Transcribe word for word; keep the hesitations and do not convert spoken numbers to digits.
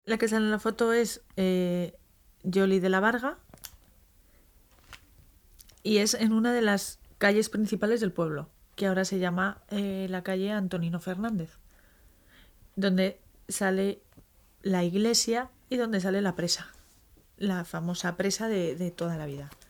La que sale en la foto es eh, Yoli de la Varga y es en una de las calles principales del pueblo, que ahora se llama eh, la calle Antonino Fernández, donde sale la iglesia y donde sale la presa, la famosa presa de, de toda la vida.